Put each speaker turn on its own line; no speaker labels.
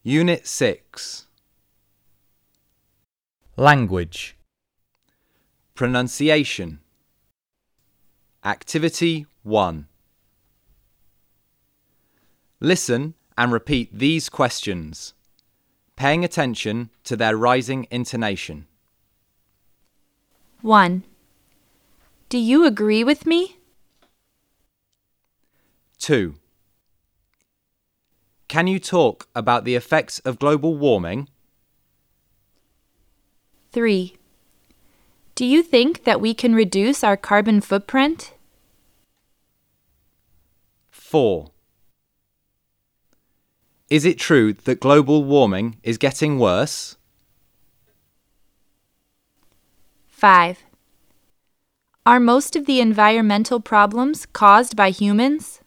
Unit 6.
Language.
Pronunciation. Activity 1. Listen and repeat these questions, paying attention to their rising intonation.
1. Do you agree with me?
2. Can you talk about the effects of global warming?
3. Do you think that we can reduce our carbon footprint?
4. Is it true that global warming is getting worse?
5. Are most of the environmental problems caused by humans?